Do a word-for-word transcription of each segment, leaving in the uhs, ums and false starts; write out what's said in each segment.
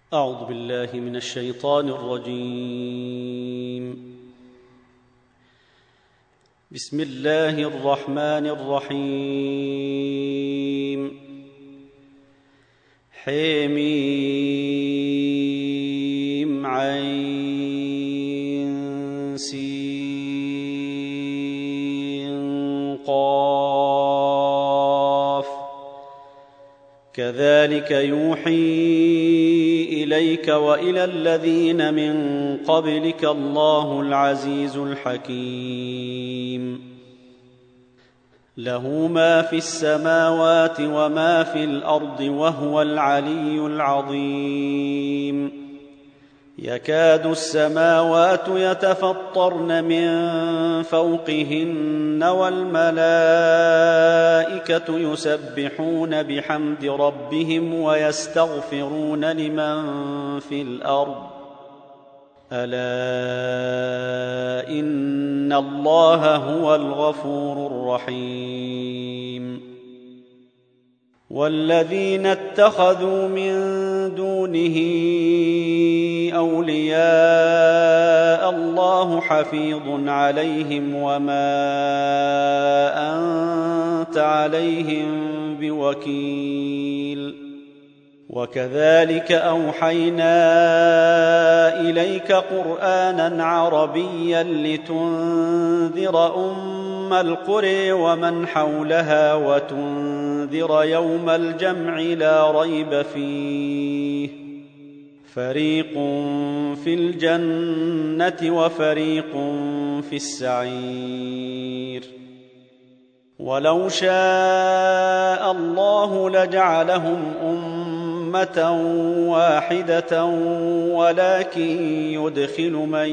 أعوذ بالله من الشيطان الرجيم. بسم الله الرحمن الرحيم. حميم عين سين قاف كذلك يوحي إليك وإلى الذين من قبلك الله العزيز الحكيم. له ما في السماوات وما في الأرض وهو العلي العظيم. يكاد السماوات يتفطرن من فوقهن والملائكة يسبحون بحمد ربهم ويستغفرون لمن في الأرض ألا إن الله هو الغفور الرحيم. والذين اتخذوا من دونه أولياء الله حفيظ عليهم وما أنت عليهم بوكيل. وكذلك أوحينا إليك قرآنا عربيا لتنذر أم القرى ومن حولها وتنذر يوم الجمع لا ريب فيه فريق في الجنة وفريق في السعير. ولو شاء الله لجعلهم أمة واحدة ولكن يدخل من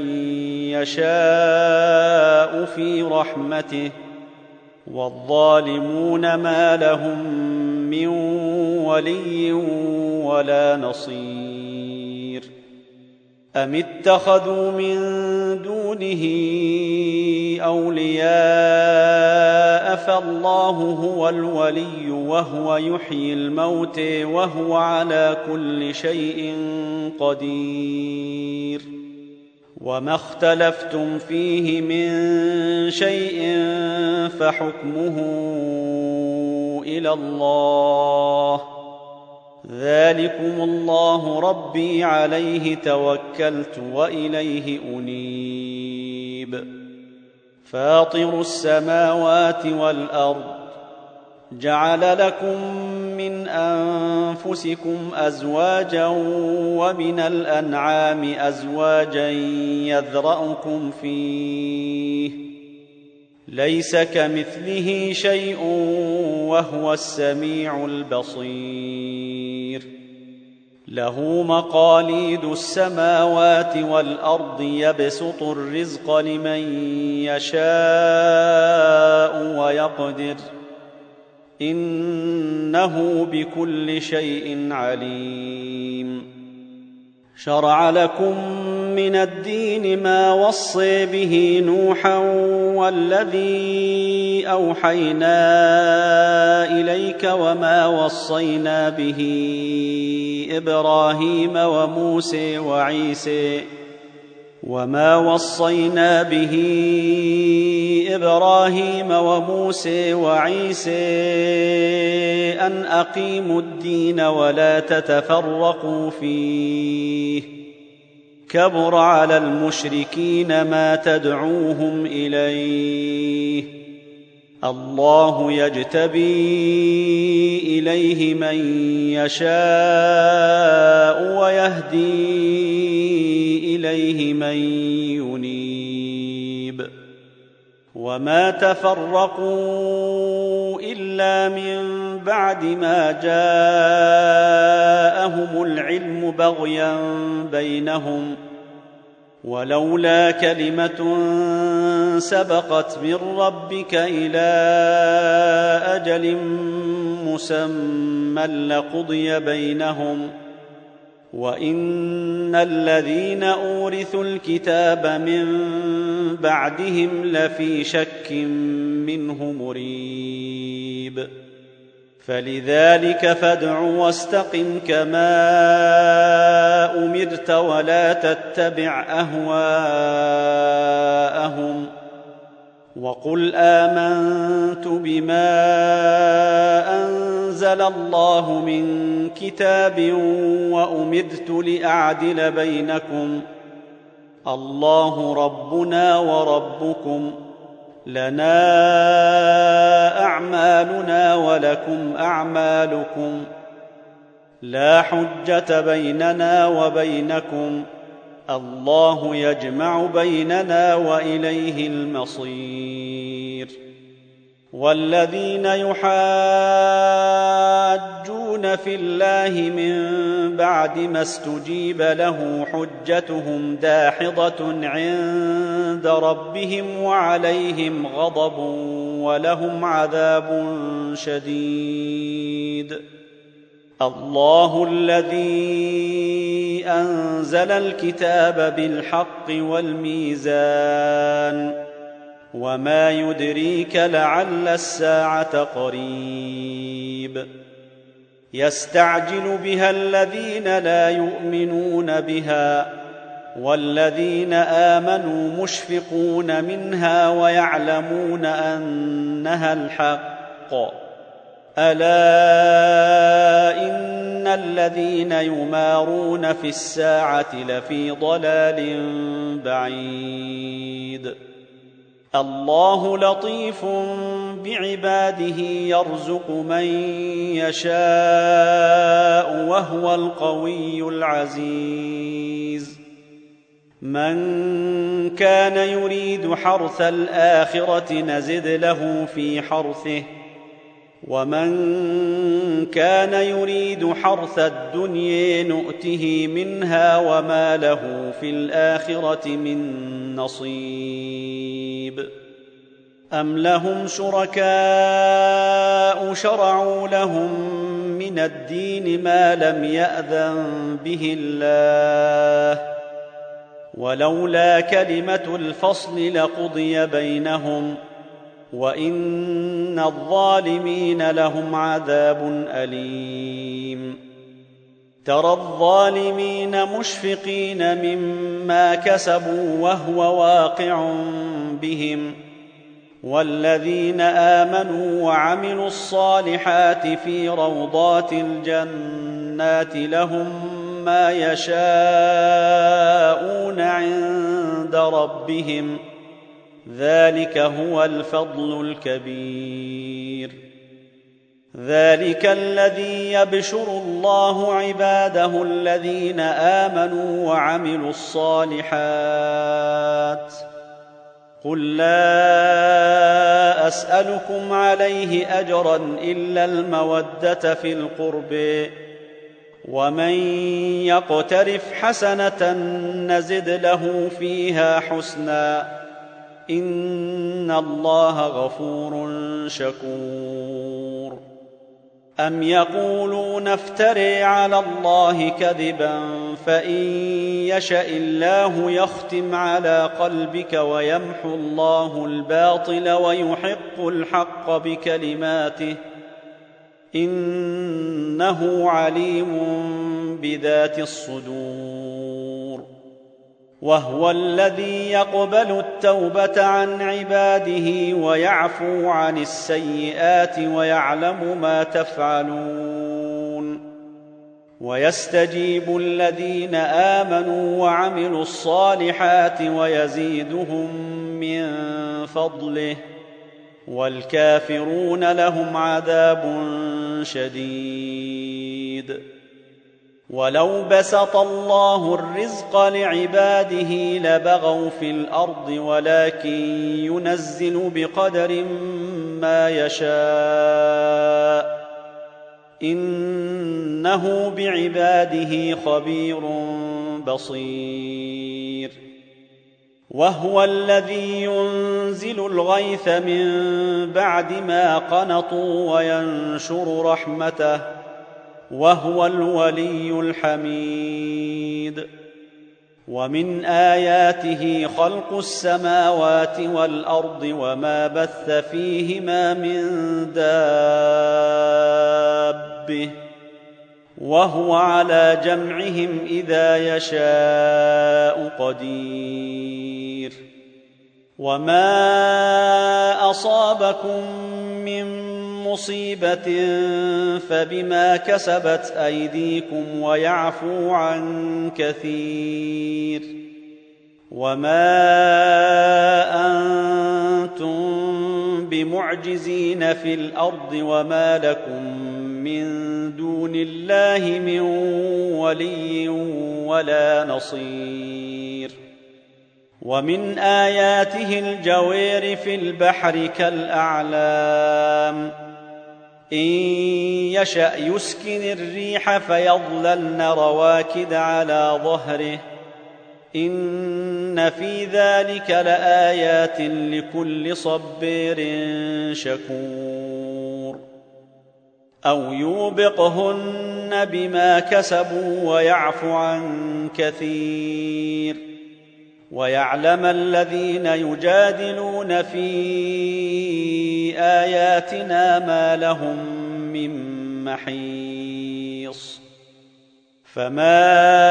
يشاء في رحمته والظالمون ما لهم من ولي ولا نصير. أم اتخذوا من دونه أولياء فالله هو الولي وهو يحيي الموتى وهو على كل شيء قدير. وما اختلفتم فيه من شيء فحكمه إلى الله ذلكم الله ربي عليه توكلت وإليه أنيب. فاطر السماوات والأرض جعل لكم من أنفسكم أزواجا ومن الأنعام أزواجا يذرأكم فيه ليس كمثله شيء وهو السميع البصير. له مقاليد السماوات والأرض يبسط الرزق لمن يشاء ويقدر إنه بكل شيء عليم. شرع لكم من الدين ما وصى به نوحا والذي أوحينا إليك وما وصينا به إبراهيم وموسى وعيسى وما وصينا به إبراهيم وموسى وعيسى أن أقيموا الدين ولا تتفرقوا فيه كبر على المشركين ما تدعوهم إليه الله يجتبي إليه من يشاء ويهدي إليه من ينيب. وما تفرقوا إلا من بعد ما جاءهم العلم بغيا بينهم ولولا كلمة سبقت من ربك إلى أجل مسمى لقضي بينهم وإن الذين أورثوا الكتاب من بعدهم لفي شك منه مريب. فلذلك فادع واستقم كما أمرت ولا تتبع أهواءهم وقل آمنت بما أنزل الله من كتاب وأمرت لأعدل بينكم الله ربنا وربكم لنا أعمالنا ولكم أعمالكم لا حجة بيننا وبينكم الله يجمع بيننا وإليه المصير والذين يحاجون في الله من بعد ما استجيب له حجتهم داحضة عند ربهم وعليهم غضب ولهم عذاب شديد الله الذي أنزل الكتاب بالحق والميزان وما يدريك لعل الساعة قريب يستعجل بها الذين لا يؤمنون بها والذين آمنوا مشفقون منها ويعلمون أنها الحق ألا إن الذين يمارون في الساعة لفي ضلال بعيد الله لطيف بعباده يرزق من يشاء وهو القوي العزيز من كان يريد حرث الآخرة نزد له في حرثه ومن كان يريد حرث الدنيا نؤته منها وما له في الآخرة من نصيب أم لهم شركاء شرعوا لهم من الدين ما لم يأذن به الله ولولا كلمة الفصل لقضي بينهم وإن الظالمين لهم عذاب أليم ترى الظالمين مشفقين مما كسبوا وهو واقع بهم والذين آمنوا وعملوا الصالحات في روضات الجنات لهم ما يشاءون عند ربهم ذلك هو الفضل الكبير ذلك الذي يبشر الله عباده الذين آمنوا وعملوا الصالحات قل لا أسألكم عليه أجرا إلا المودة في القرب ومن يقترف حسنة نزد له فيها حسنا إن الله غفور شكور أم يقولون افتري على الله كذبا فإن يشأ الله يختم على قلبك ويمحو الله الباطل ويحق الحق بكلماته إنه عليم بذات الصدور وهو الذي يقبل التوبة عن عباده ويعفو عن السيئات ويعلم ما تفعلون ويستجيب الذين آمنوا وعملوا الصالحات ويزيدهم من فضله والكافرون لهم عذاب شديد ولو بسط الله الرزق لعباده لبغوا في الأرض ولكن ينزل بقدر ما يشاء إنه بعباده خبير بصير وهو الذي ينزل الغيث من بعد ما قنطوا وينشر رحمته وهو الولي الحميد ومن آياته خلق السماوات والأرض وما بث فيهما من دابة وهو على جمعهم إذا يشاء قدير وما أصابكم من مصيبة فبما كسبت أيديكم ويعفو عن كثير وما أنتم بمعجزين في الأرض وما لكم من دون الله من ولي ولا نصير ومن آياته الجوير في البحر كالأعلام إن يشأ يسكن الريح فيظللن رواكد على ظهره إن في ذلك لآيات لكل صبير شكور أو يوبقهن بما كسبوا ويعفو عن كثير ويعلم الذين يجادلون في آياتنا ما لهم من محيص فما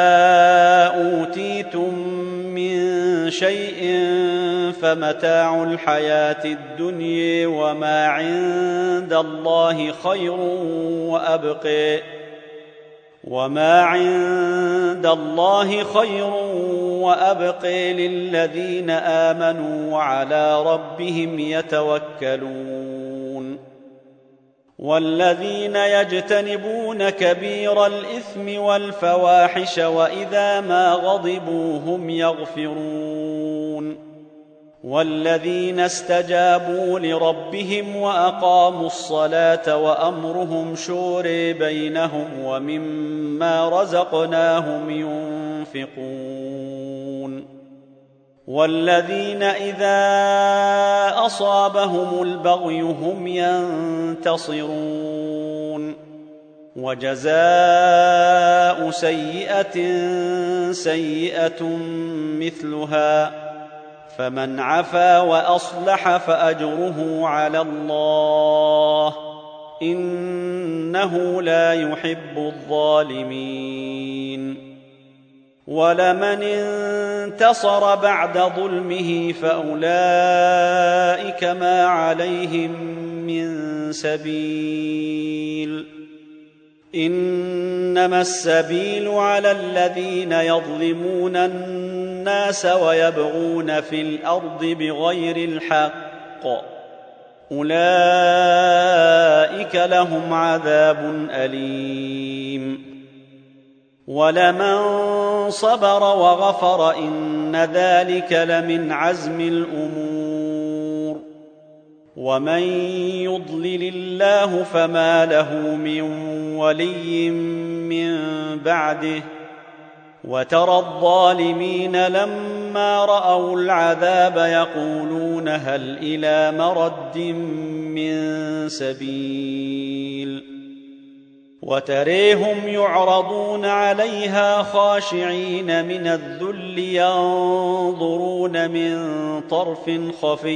أوتيتم من شيء فمتاع الحياة الدنيا وما عند الله خير وأبقى وما عند الله خير وأبقى للذين آمنوا وعلى ربهم يتوكلون والذين يجتنبون كبير الإثم والفواحش وإذا ما غضبوا هم يغفرون والذين استجابوا لربهم وأقاموا الصلاة وأمرهم شورى بينهم ومما رزقناهم ينفقون والذين إذا أصابهم البغي هم ينتصرون وجزاء سيئة سيئة مثلها فمن عفا وأصلح فأجره على الله إنه لا يحب الظالمين ولمن انتصر بعد ظلمه فأولئك ما عليهم من سبيل إنما السبيل على الذين يظلمون الناس ويبغون في الأرض بغير الحق أولئك لهم عذاب أليم ولمن صبر وغفر إن ذلك لمن عزم الأمور ومن يضلل الله فما له من ولي من بعده وترى الظالمين لما رأوا العذاب يقولون هل إلى مرد من سبيل وتريهم يعرضون عليها خاشعين من الذل ينظرون من طرف خفي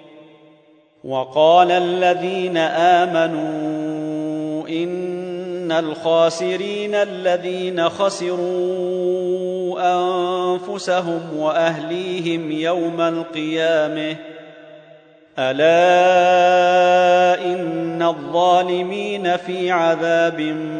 وقال الذين آمنوا إن الخاسرين الذين خسروا أنفسهم وأهليهم يوم القيامة ألا إن الظالمين في عذاب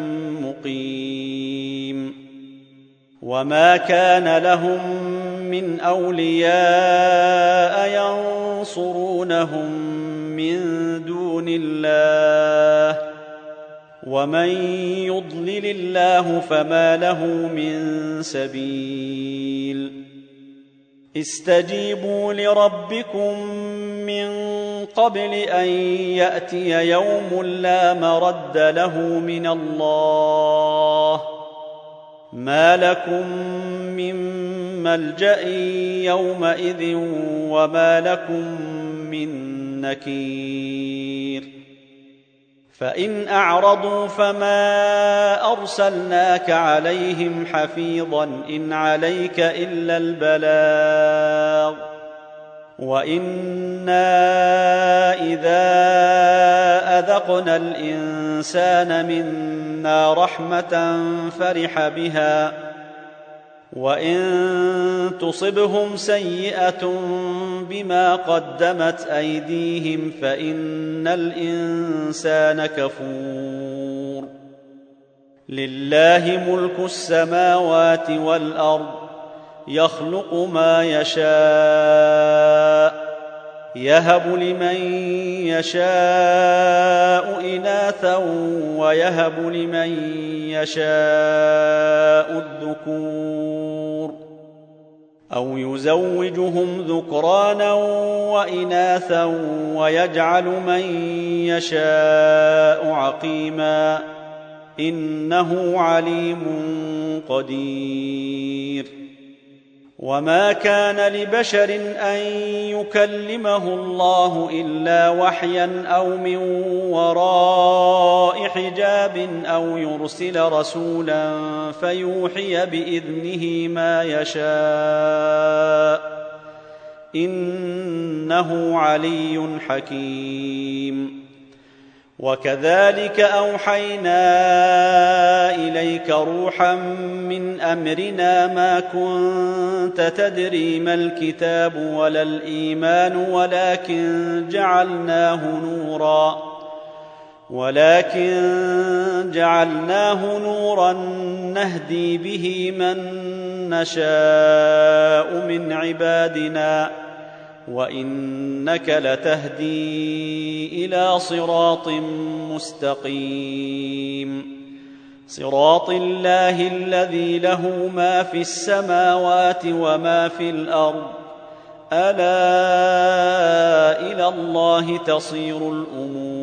مقيم وما كان لهم من أولياء ينصرونهم من دون الله ومن يضلل الله فما له من سبيل استجيبوا لربكم من قبل أن يأتي يوم لا مرد له من الله ما لكم من ملجأ يومئذ وما لكم من نكير فإن أعرضوا فما أرسلناك عليهم حفيظا إن عليك إلا البلاغ وإنا إذا أذقنا الإنسان منا رحمة فرح بها وإن تصبهم سيئة بما قدمت أيديهم فإن الإنسان كفور لله ملك السماوات والأرض يخلق ما يشاء يهب لمن يشاء إناثا ويهب لمن يشاء الذكور أو يزوجهم ذكرانا وإناثا ويجعل من يشاء عقيما إنه عليم قدير وما كان لبشر أن يكلمه الله إلا وحيا أو من وراء حجاب أو يرسل رسولا فيوحي بإذنه ما يشاء إنه علي حكيم وكذلك أوحينا إليك روحا من أمرنا ما كنت تدري ما الكتاب ولا الإيمان ولكن جعلناه نورا ولكن جعلناه نورا نهدي به من نشاء من عبادنا وإنك لتهدي إلى صراط مستقيم صراط الله الذي له ما في السماوات وما في الأرض ألا إلى الله تصير الأمور